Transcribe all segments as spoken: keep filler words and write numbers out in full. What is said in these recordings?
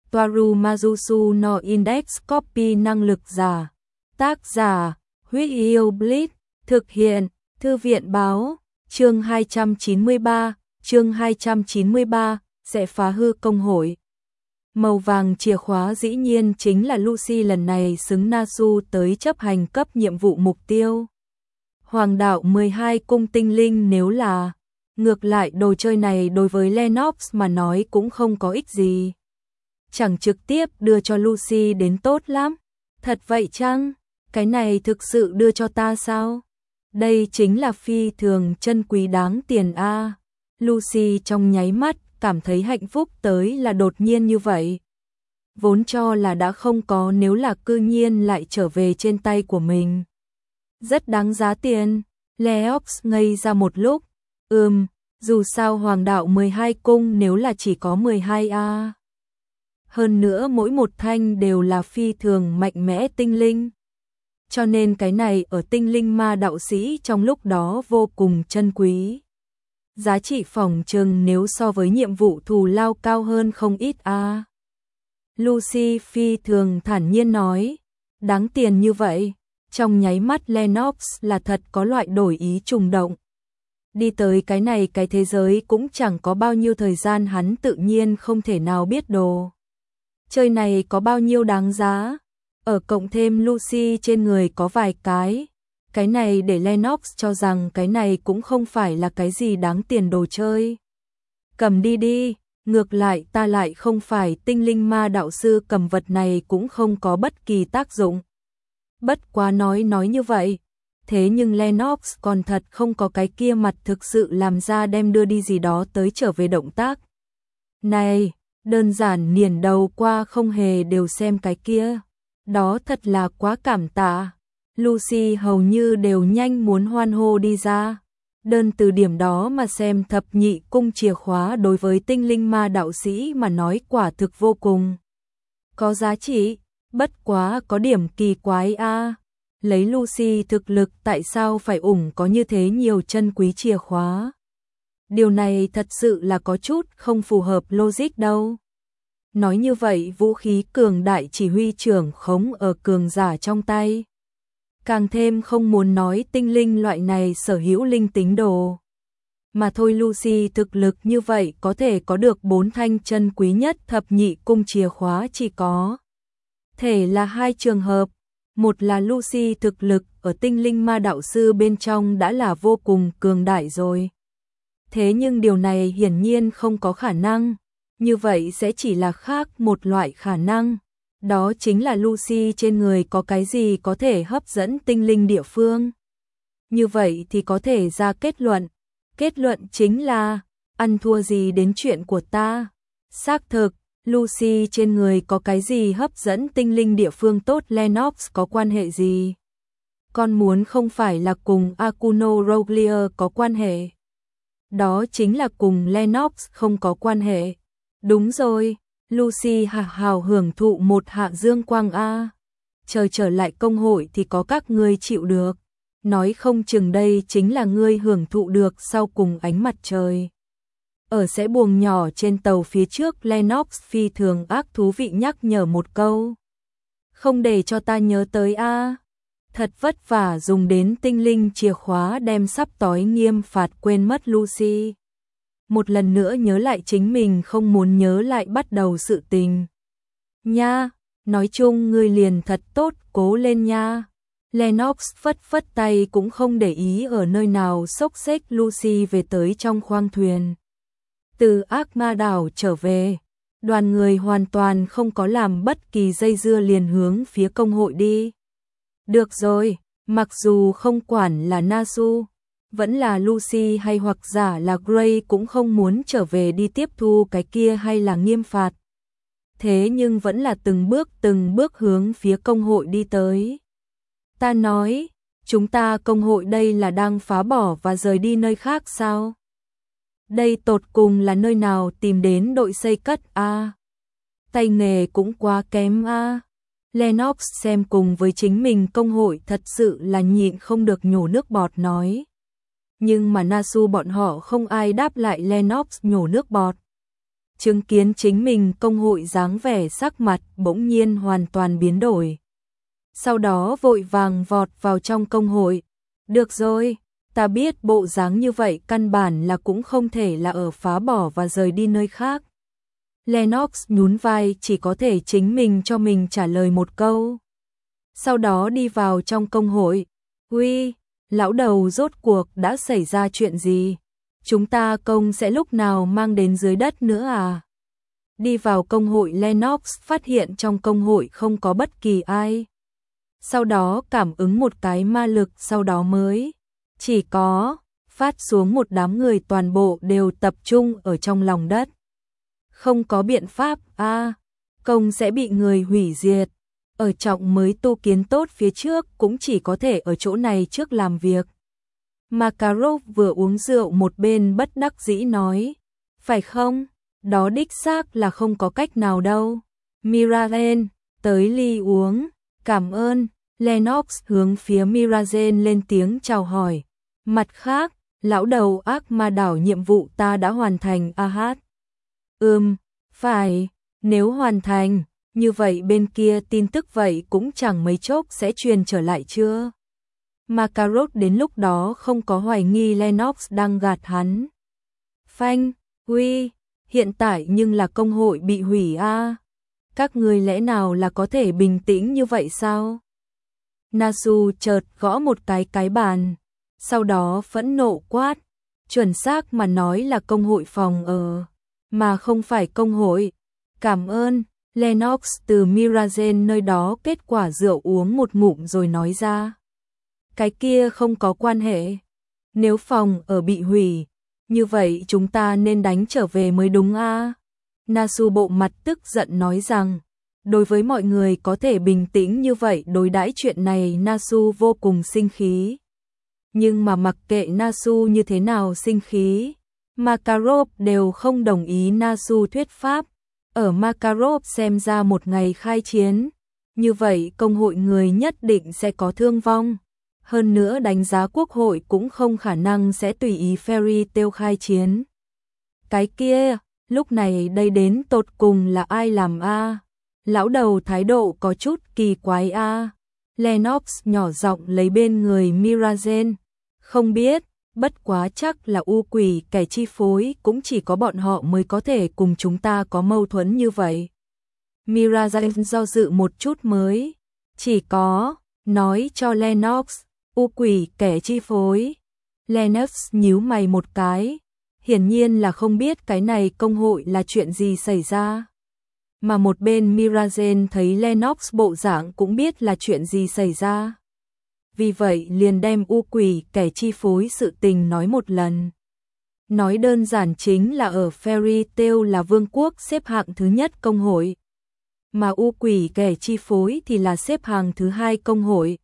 Toaru Majusu no Index Copy năng lực giả. Tác giả, Huyết Yêu Blitz, thực hiện, Thư viện báo, chương hai trăm chín mươi ba, chương hai trăm chín mươi ba, sẽ phá hư công hội. Màu vàng chìa khóa dĩ nhiên chính là Lucy lần này xứng Nasu tới chấp hành cấp nhiệm vụ mục tiêu. Hoàng đạo mười hai cung tinh linh nếu là, ngược lại đồ chơi này đối với Lennox mà nói cũng không có ích gì. Chẳng trực tiếp đưa cho Lucy đến tốt lắm. Thật vậy chăng? Cái này thực sự đưa cho ta sao? Đây chính là phi thường chân quý đáng tiền a. Lucy trong nháy mắt cảm thấy hạnh phúc tới là đột nhiên như vậy. Vốn cho là đã không có nếu là cư nhiên lại trở về trên tay của mình. Rất đáng giá tiền. Leox ngây ra một lúc. Ừm, dù sao hoàng đạo mười hai cung nếu là chỉ có mười hai a. Hơn nữa mỗi một thanh đều là phi thường mạnh mẽ tinh linh. Cho nên cái này ở tinh linh ma đạo sĩ trong lúc đó vô cùng chân quý. Giá trị phỏng chừng nếu so với nhiệm vụ thù lao cao hơn không ít a. Lucy phi thường thản nhiên nói, đáng tiền như vậy. Trong nháy mắt Lennox là thật có loại đổi ý trùng động. Đi tới cái này cái thế giới cũng chẳng có bao nhiêu thời gian hắn tự nhiên không thể nào biết đồ. Chơi này có bao nhiêu đáng giá, ở cộng thêm Lucy trên người có vài cái. Cái này để Lennox cho rằng cái này cũng không phải là cái gì đáng tiền đồ chơi. Cầm đi đi, ngược lại ta lại không phải tinh linh ma đạo sư, cầm vật này cũng không có bất kỳ tác dụng. Bất quá nói nói như vậy, thế nhưng Lennox còn thật không có cái kia mặt thực sự làm ra đem đưa đi gì đó tới trở về động tác. Này, đơn giản niền đầu qua không hề đều xem cái kia. Đó thật là quá cảm tạ. Lucy hầu như đều nhanh muốn hoan hô đi ra. Đơn từ điểm đó mà xem thập nhị cung chìa khóa đối với tinh linh ma đạo sĩ mà nói quả thực vô cùng có giá trị. Bất quá có điểm kỳ quái a. Lấy Lucy thực lực tại sao phải ủng có như thế nhiều chân quý chìa khóa? Điều này thật sự là có chút không phù hợp logic đâu. Nói như vậy vũ khí cường đại chỉ huy trưởng khống ở cường giả trong tay. Càng thêm không muốn nói tinh linh loại này sở hữu linh tính đồ. Mà thôi Lucy thực lực như vậy có thể có được bốn thanh chân quý nhất thập nhị cung chìa khóa chỉ có thể là hai trường hợp. Một là Lucy thực lực ở tinh linh ma đạo sư bên trong đã là vô cùng cường đại rồi. Thế nhưng điều này hiển nhiên không có khả năng. Như vậy sẽ chỉ là khác một loại khả năng. Đó chính là Lucy trên người có cái gì có thể hấp dẫn tinh linh địa phương. Như vậy thì có thể ra kết luận. Kết luận chính là, ăn thua gì đến chuyện của ta. Xác thực, Lucy trên người có cái gì hấp dẫn tinh linh địa phương tốt Lennox có quan hệ gì? Con muốn không phải là cùng Akuno Roglier có quan hệ. Đó chính là cùng Lennox không có quan hệ. Đúng rồi, Lucy hào hào hưởng thụ một hạ dương quang a. Chờ trở lại công hội thì có các ngươi chịu được. Nói không chừng đây chính là ngươi hưởng thụ được sau cùng ánh mặt trời. Ở sẽ buồng nhỏ trên tàu phía trước Lennox phi thường ác thú vị nhắc nhở một câu. Không để cho ta nhớ tới a. Thật vất vả dùng đến tinh linh chìa khóa đem sắp tối nghiêm phạt quên mất Lucy. Một lần nữa nhớ lại chính mình không muốn nhớ lại bắt đầu sự tình. Nha, nói chung ngươi liền thật tốt, cố lên nha. Lennox phất phất tay cũng không để ý ở nơi nào xốc xếch Lucy về tới trong khoang thuyền. Từ ác ma đảo trở về, đoàn người hoàn toàn không có làm bất kỳ dây dưa liền hướng phía công hội đi. Được rồi, mặc dù không quản là Nasu, vẫn là Lucy hay hoặc giả là Gray cũng không muốn trở về đi tiếp thu cái kia hay là nghiêm phạt. Thế nhưng vẫn là từng bước từng bước hướng phía công hội đi tới. Ta nói, chúng ta công hội đây là đang phá bỏ và rời đi nơi khác sao? Đây tột cùng là nơi nào tìm đến đội xây cất a? À? Tay nghề cũng quá kém a. À? Lennox xem cùng với chính mình công hội thật sự là nhịn không được nhổ nước bọt nói. Nhưng mà Nasu bọn họ không ai đáp lại Lennox nhổ nước bọt. chứng kiến chính mình công hội dáng vẻ sắc mặt bỗng nhiên hoàn toàn biến đổi. Sau đó vội vàng vọt vào trong công hội. Được rồi, ta biết bộ dáng như vậy căn bản là cũng không thể là ở phá bỏ và rời đi nơi khác. Lennox nhún vai, chỉ có thể chính mình cho mình trả lời một câu. Sau đó đi vào trong công hội. Uy, lão đầu, rốt cuộc đã xảy ra chuyện gì? Chúng ta công sẽ lúc nào mang đến dưới đất nữa à? Đi vào công hội, Lennox phát hiện trong công hội không có bất kỳ ai. Sau đó cảm ứng một cái ma lực, sau đó mới chỉ có phát xuống một đám người toàn bộ đều tập trung ở trong lòng đất. Không có biện pháp, a à, công sẽ bị người hủy diệt. Ở trọng mới tu kiến tốt phía trước cũng chỉ có thể ở chỗ này trước làm việc. Makarov vừa uống rượu một bên bất đắc dĩ nói. Phải không? Đó đích xác là không có cách nào đâu. Mirazen, tới ly uống. Cảm ơn. Lennox hướng phía Mirazen lên tiếng chào hỏi. Mặt khác, lão đầu ác ma đảo nhiệm vụ ta đã hoàn thành. A hát. Ừm, phải, nếu hoàn thành, như vậy bên kia tin tức vậy cũng chẳng mấy chốc sẽ truyền trở lại chưa? Makarov đến lúc đó không có hoài nghi Lennox đang gạt hắn. Phanh, huy, hiện tại nhưng là công hội bị hủy a. À? Các người lẽ nào là có thể bình tĩnh như vậy sao? Nasu chợt gõ một cái cái bàn, sau đó phẫn nộ quát, chuẩn xác mà nói là công hội phòng ở, mà không phải công hội. Cảm ơn. Lennox từ Mirazen nơi đó kết quả rượu uống một ngụm rồi nói ra. Cái kia không có quan hệ. Nếu phòng ở bị hủy, như vậy chúng ta nên đánh trở về mới đúng a. À? Nasu bộ mặt tức giận nói rằng, đối với mọi người có thể bình tĩnh như vậy đối đãi chuyện này, Nasu vô cùng sinh khí. Nhưng mà mặc kệ Nasu như thế nào sinh khí, Makarov đều không đồng ý Nasu thuyết pháp. Ở Makarov xem ra một ngày khai chiến, như vậy công hội người nhất định sẽ có thương vong. Hơn nữa đánh giá quốc hội cũng không khả năng sẽ tùy ý Fairy Tail khai chiến. Cái kia, lúc này đây đến tột cùng là ai làm a? À? Lão đầu thái độ có chút kỳ quái a. À? Lennox nhỏ giọng lấy bên người Mirazen. Không biết, bất quá chắc là u quỷ kẻ chi phối, cũng chỉ có bọn họ mới có thể cùng chúng ta có mâu thuẫn như vậy. Mirazen do dự một chút mới, chỉ có, nói cho Lennox, u quỷ kẻ chi phối. Lennox nhíu mày một cái, hiển nhiên là không biết cái này công hội là chuyện gì xảy ra. Mà một bên Mirazen thấy Lennox bộ dạng cũng biết là chuyện gì xảy ra. Vì vậy liền đem u quỷ kẻ chi phối sự tình nói một lần. Nói đơn giản chính là ở Fairy Tail là vương quốc xếp hạng thứ nhất công hội, mà u quỷ kẻ chi phối thì là xếp hạng thứ hai công hội.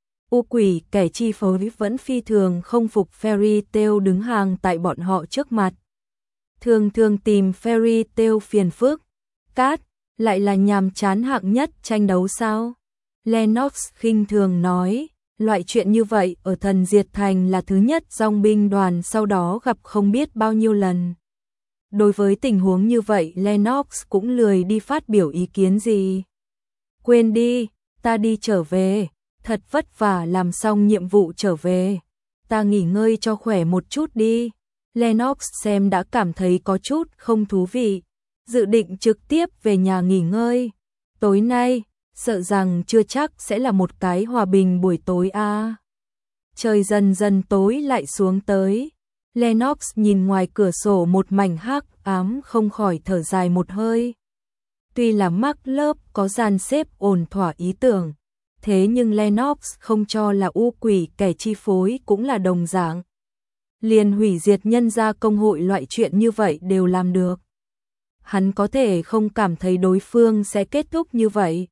U quỷ kẻ chi phối vẫn phi thường không phục Fairy Tail đứng hàng tại bọn họ trước mặt. Thường thường tìm Fairy Tail phiền phức. Cát, lại là nhàm chán hạng nhất tranh đấu sao? Lennox khinh thường nói. Loại chuyện như vậy ở Thần Diệt Thành là thứ nhất dòng binh đoàn sau đó gặp không biết bao nhiêu lần. Đối với tình huống như vậy Lennox cũng lười đi phát biểu ý kiến gì. Quên đi, ta đi trở về, thật vất vả làm xong nhiệm vụ trở về. Ta nghỉ ngơi cho khỏe một chút đi. Lennox xem đã cảm thấy có chút không thú vị, dự định trực tiếp về nhà nghỉ ngơi. Tối nay sợ rằng chưa chắc sẽ là một cái hòa bình buổi tối a. À. Trời dần dần tối lại xuống tới. Lennox nhìn ngoài cửa sổ một mảnh hắc ám không khỏi thở dài một hơi. Tuy là mắc lớp có dàn xếp ổn thỏa ý tưởng, thế nhưng Lennox không cho là u quỷ kẻ chi phối cũng là đồng dạng. Liền hủy diệt nhân gia công hội loại chuyện như vậy đều làm được. Hắn có thể không cảm thấy đối phương sẽ kết thúc như vậy.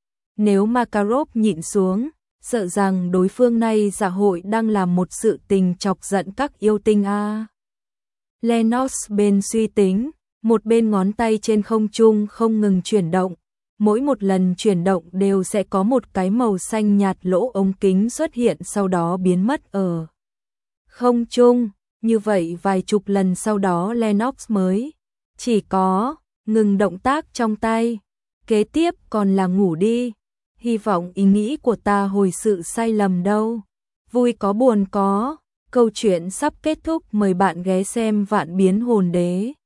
Nếu Makarov nhịn xuống, sợ rằng đối phương này dạ hội đang làm một sự tình chọc giận các yêu tinh a. À. Lennox bên suy tính, một bên ngón tay trên không trung không ngừng chuyển động, mỗi một lần chuyển động đều sẽ có một cái màu xanh nhạt lỗ ống kính xuất hiện sau đó biến mất ở không trung, như vậy vài chục lần sau đó Lennox mới chỉ có ngừng động tác trong tay. Kế tiếp còn là ngủ đi. Hy vọng ý nghĩ của ta hồi sự sai lầm đâu. Vui có buồn có. Câu chuyện sắp kết thúc, mời bạn ghé xem Vạn Biến Hồn Đế.